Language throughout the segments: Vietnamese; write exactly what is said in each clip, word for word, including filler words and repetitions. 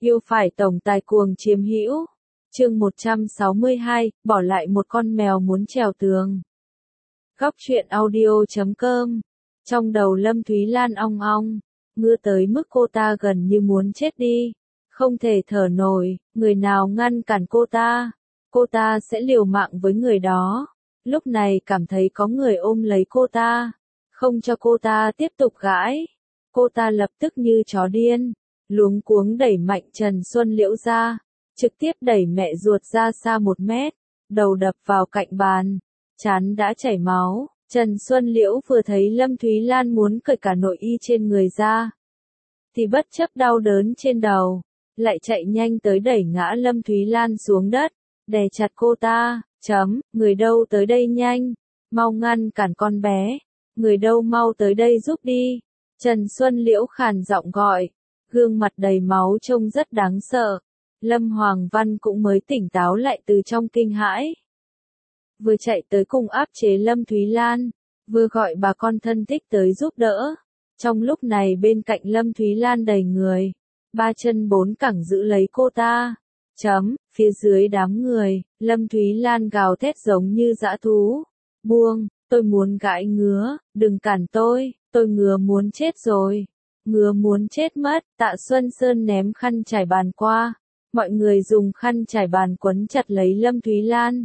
Yêu phải tổng tài cuồng chiếm hữu. Chương một trăm sáu mươi hai, bỏ lại một con mèo muốn trèo tường. Góc truyện audio chấm com. Trong đầu Lâm Thúy Lan ong ong, mưa tới mức cô ta gần như muốn chết đi, không thể thở nổi, người nào ngăn cản cô ta, cô ta sẽ liều mạng với người đó. Lúc này cảm thấy có người ôm lấy cô ta, không cho cô ta tiếp tục gãi. Cô ta lập tức như chó điên, luống cuống đẩy mạnh Trần Xuân Liễu ra, trực tiếp đẩy mẹ ruột ra xa một mét, đầu đập vào cạnh bàn, trán đã chảy máu. Trần Xuân Liễu vừa thấy Lâm Thúy Lan muốn cởi cả nội y trên người ra, thì bất chấp đau đớn trên đầu, lại chạy nhanh tới đẩy ngã Lâm Thúy Lan xuống đất, đè chặt cô ta, chấm, người đâu tới đây nhanh, mau ngăn cản con bé, người đâu mau tới đây giúp đi. Trần Xuân Liễu khàn giọng gọi, gương mặt đầy máu trông rất đáng sợ. Lâm Hoàng Văn cũng mới tỉnh táo lại từ trong kinh hãi, vừa chạy tới cùng áp chế Lâm Thúy Lan, vừa gọi bà con thân thích tới giúp đỡ. Trong lúc này bên cạnh Lâm Thúy Lan đầy người, ba chân bốn cẳng giữ lấy cô ta. Chấm, phía dưới đám người, Lâm Thúy Lan gào thét giống như dã thú. Buông, tôi muốn gãi ngứa, đừng cản tôi, tôi ngứa muốn chết rồi. Ngứa muốn chết mất. Tạ Xuân Sơn ném khăn trải bàn qua, mọi người dùng khăn trải bàn quấn chặt lấy Lâm Thúy Lan.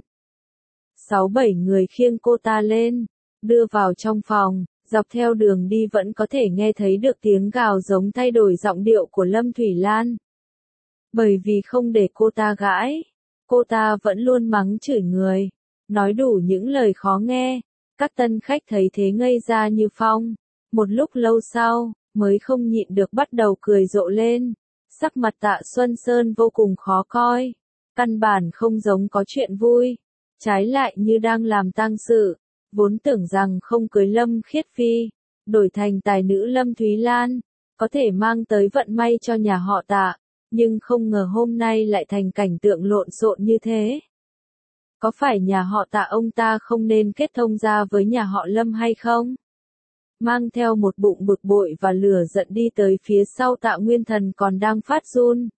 Sáu bảy người khiêng cô ta lên, đưa vào trong phòng, dọc theo đường đi vẫn có thể nghe thấy được tiếng gào giống thay đổi giọng điệu của Lâm Thúy Lan. Bởi vì không để cô ta gãi, cô ta vẫn luôn mắng chửi người, nói đủ những lời khó nghe. Các tân khách thấy thế ngây ra như phong, một lúc lâu sau, mới không nhịn được bắt đầu cười rộ lên. Sắc mặt Tạ Xuân Sơn vô cùng khó coi, căn bản không giống có chuyện vui, trái lại như đang làm tang sự. Vốn tưởng rằng không cưới Lâm Khiết Phi, đổi thành tài nữ Lâm Thúy Lan, có thể mang tới vận may cho nhà họ Tạ, nhưng không ngờ hôm nay lại thành cảnh tượng lộn xộn như thế. Có phải nhà họ Tạ ông ta không nên kết thông gia với nhà họ Lâm hay không? Mang theo một bụng bực bội và lửa giận đi tới phía sau Tạ Nguyên Thần còn đang phát run.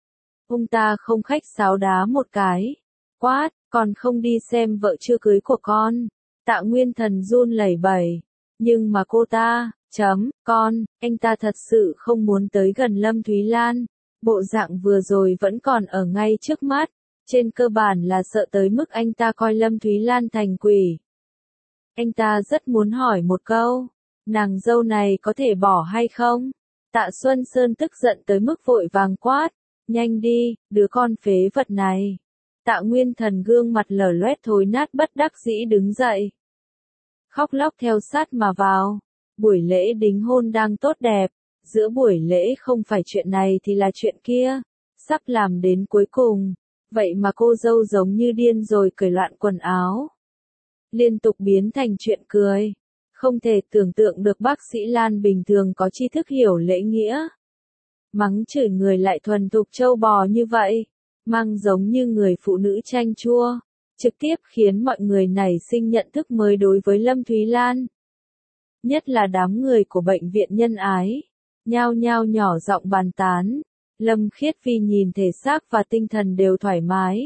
Ông ta không khách sáo đá một cái, quát, còn không đi xem vợ chưa cưới của con. Tạ Nguyên Thần run lẩy bẩy, nhưng mà cô ta, chấm, con, anh ta thật sự không muốn tới gần Lâm Thúy Lan. Bộ dạng vừa rồi vẫn còn ở ngay trước mắt, trên cơ bản là sợ tới mức anh ta coi Lâm Thúy Lan thành quỷ. Anh ta rất muốn hỏi một câu, nàng dâu này có thể bỏ hay không? Tạ Xuân Sơn tức giận tới mức vội vàng quát, nhanh đi, đứa con phế vật này. Tạ Nguyên Thần gương mặt lở loét thối nát bất đắc dĩ đứng dậy, khóc lóc theo sát mà vào. Buổi lễ đính hôn đang tốt đẹp, giữa buổi lễ không phải chuyện này thì là chuyện kia, sắp làm đến cuối cùng, vậy mà cô dâu giống như điên rồi cởi loạn quần áo, liên tục biến thành chuyện cười. Không thể tưởng tượng được bác sĩ Lan bình thường có tri thức hiểu lễ nghĩa, mắng chửi người lại thuần thục trâu bò như vậy, mang giống như người phụ nữ chanh chua, trực tiếp khiến mọi người nảy sinh nhận thức mới đối với Lâm Thúy Lan. Nhất là đám người của bệnh viện Nhân Ái, nhao nhao nhỏ giọng bàn tán. Lâm Khiết Phi nhìn thể xác và tinh thần đều thoải mái,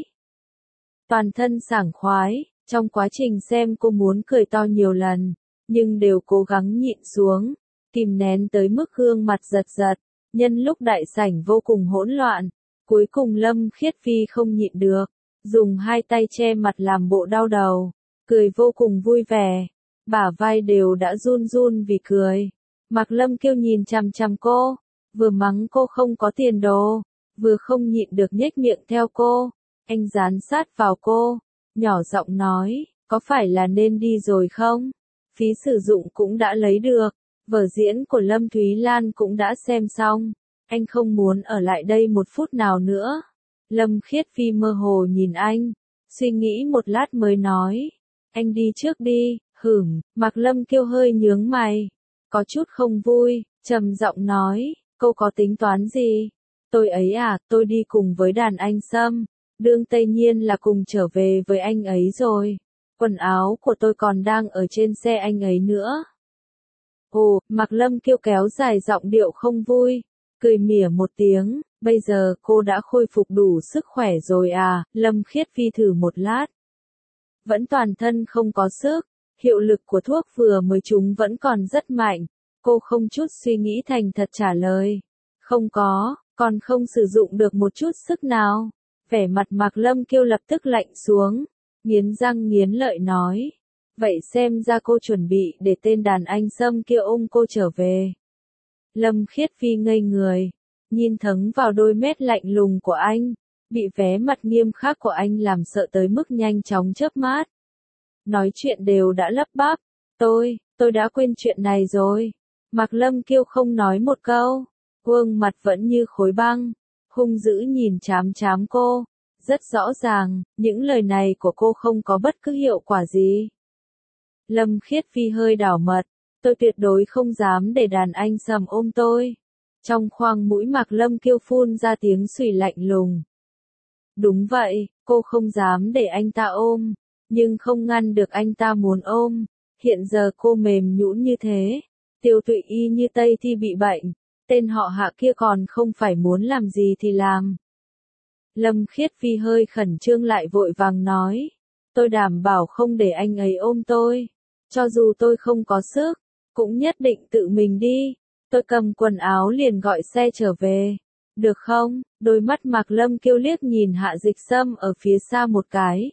toàn thân sảng khoái. Trong quá trình xem cô muốn cười to nhiều lần, nhưng đều cố gắng nhịn xuống, kìm nén tới mức gương mặt giật giật. Nhân lúc đại sảnh vô cùng hỗn loạn, cuối cùng Lâm Khiết Phi không nhịn được, dùng hai tay che mặt làm bộ đau đầu, cười vô cùng vui vẻ, bả vai đều đã run run vì cười. Mạc Lâm Kiêu nhìn chằm chằm cô, vừa mắng cô không có tiền đồ, vừa không nhịn được nhếch miệng theo cô. Anh dán sát vào cô, nhỏ giọng nói, có phải là nên đi rồi không? Phí sử dụng cũng đã lấy được, vở diễn của Lâm Thúy Lan cũng đã xem xong, anh không muốn ở lại đây một phút nào nữa. Lâm Khiết Phi mơ hồ nhìn anh, suy nghĩ một lát mới nói, anh đi trước đi. Hửm. Mạc Lâm Kiêu hơi nhướng mày, có chút không vui, trầm giọng nói, cô có tính toán gì? Tôi ấy à, tôi đi cùng với đàn anh Sâm, đương Tây Nhiên là cùng trở về với anh ấy rồi, quần áo của tôi còn đang ở trên xe anh ấy nữa. Ồ, Mạc Lâm Kiêu kéo dài giọng điệu không vui, cười mỉa một tiếng, bây giờ cô đã khôi phục đủ sức khỏe rồi à, Lâm Khiết Phi thử một lát. Vẫn toàn thân không có sức, hiệu lực của thuốc vừa mới trúng vẫn còn rất mạnh, cô không chút suy nghĩ thành thật trả lời. Không có, còn không sử dụng được một chút sức nào. Vẻ mặt Mạc Lâm Kiêu lập tức lạnh xuống, nghiến răng nghiến lợi nói. Vậy xem ra cô chuẩn bị để tên đàn anh Sâm kia ôm cô trở về. Lâm Khiết Phi ngây người, nhìn thẳng vào đôi mắt lạnh lùng của anh, bị vé mặt nghiêm khắc của anh làm sợ tới mức nhanh chóng chớp mắt. Nói chuyện đều đã lắp bắp, tôi, tôi đã quên chuyện này rồi. Mạc Lâm Kiêu không nói một câu, gương mặt vẫn như khối băng, hung dữ nhìn chám chám cô. Rất rõ ràng, những lời này của cô không có bất cứ hiệu quả gì. Lâm Khiết Phi hơi đảo mật, tôi tuyệt đối không dám để đàn anh Sâm ôm tôi. Trong khoang mũi Mạc Lâm Kiêu phun ra tiếng xùy lạnh lùng. Đúng vậy, cô không dám để anh ta ôm, nhưng không ngăn được anh ta muốn ôm. Hiện giờ cô mềm nhũn như thế, Tiêu Tụy y như Tây Thi bị bệnh, tên họ Hạ kia còn không phải muốn làm gì thì làm. Lâm Khiết Phi hơi khẩn trương lại vội vàng nói, tôi đảm bảo không để anh ấy ôm tôi, cho dù tôi không có sức, cũng nhất định tự mình đi, tôi cầm quần áo liền gọi xe trở về, được không? Đôi mắt Mạc Lâm Kiêu liếc nhìn Hạ Dịch Sâm ở phía xa một cái,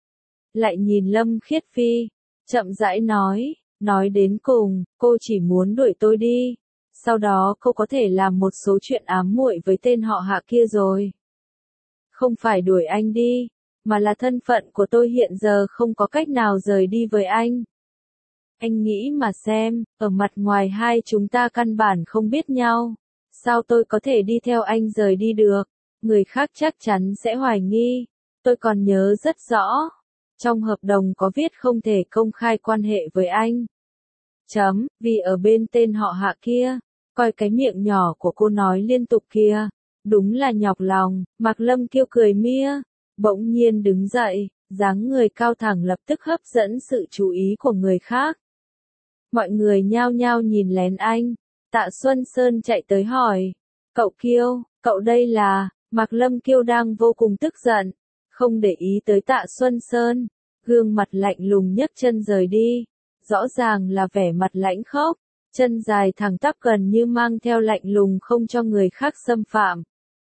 lại nhìn Lâm Khiết Phi, chậm rãi nói, nói đến cùng, cô chỉ muốn đuổi tôi đi, sau đó cô có thể làm một số chuyện ám muội với tên họ Hạ kia rồi. Không phải đuổi anh đi, mà là thân phận của tôi hiện giờ không có cách nào rời đi với anh. Anh nghĩ mà xem, ở mặt ngoài hai chúng ta căn bản không biết nhau, sao tôi có thể đi theo anh rời đi được, người khác chắc chắn sẽ hoài nghi, tôi còn nhớ rất rõ, trong hợp đồng có viết không thể công khai quan hệ với anh. Chấm, vì ở bên tên họ Hạ kia, coi cái miệng nhỏ của cô nói liên tục kia. Đúng là nhọc lòng, Mạc Lâm Kiêu cười mia, bỗng nhiên đứng dậy, dáng người cao thẳng lập tức hấp dẫn sự chú ý của người khác. Mọi người nhao nhao nhìn lén anh, Tạ Xuân Sơn chạy tới hỏi, cậu Kiêu, cậu đây là, Mạc Lâm Kiêu đang vô cùng tức giận, không để ý tới Tạ Xuân Sơn, gương mặt lạnh lùng nhấc chân rời đi, rõ ràng là vẻ mặt lãnh khốc, chân dài thẳng tắp gần như mang theo lạnh lùng không cho người khác xâm phạm.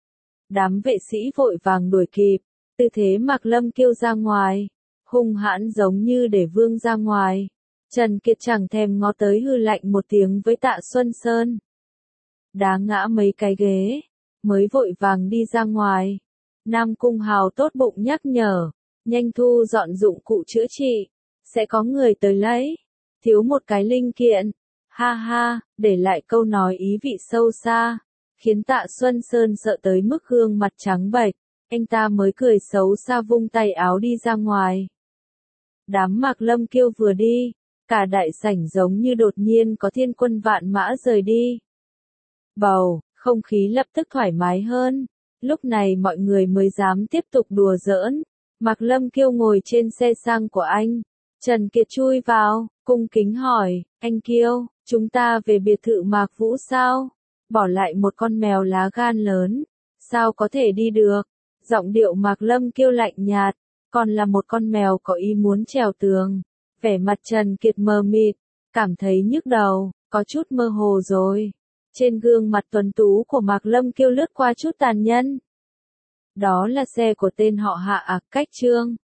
Đám vệ sĩ vội vàng đuổi kịp, tư thế Mạc Lâm Kiêu ra ngoài, hung hãn giống như để vương ra ngoài. Trần Kiệt chẳng thèm ngó tới hư lạnh một tiếng với Tạ Xuân Sơn. Đá ngã mấy cái ghế, mới vội vàng đi ra ngoài. Nam Cung Hào tốt bụng nhắc nhở, nhanh thu dọn dụng cụ chữa trị, sẽ có người tới lấy, thiếu một cái linh kiện. Ha ha, để lại câu nói ý vị sâu xa, khiến Tạ Xuân Sơn sợ tới mức gương mặt trắng bệch, anh ta mới cười xấu xa vung tay áo đi ra ngoài. Đám Mạc Lâm Kiêu vừa đi, cả đại sảnh giống như đột nhiên có thiên quân vạn mã rời đi. Bầu, không khí lập tức thoải mái hơn, lúc này mọi người mới dám tiếp tục đùa giỡn. Mạc Lâm Kiêu ngồi trên xe sang của anh, Trần Kiệt chui vào, cung kính hỏi, anh Kiêu, chúng ta về biệt thự Mạc Vũ sao? Bỏ lại một con mèo lá gan lớn, sao có thể đi được? Giọng điệu Mạc Lâm Kiêu lạnh nhạt, còn là một con mèo có ý muốn trèo tường. Vẻ mặt Trần Kiệt mờ mịt, cảm thấy nhức đầu, có chút mơ hồ rồi. Trên gương mặt tuấn tú của Mạc Lâm Kiêu lướt qua chút tàn nhẫn. Đó là xe của tên họ Hạ à, cách Trương.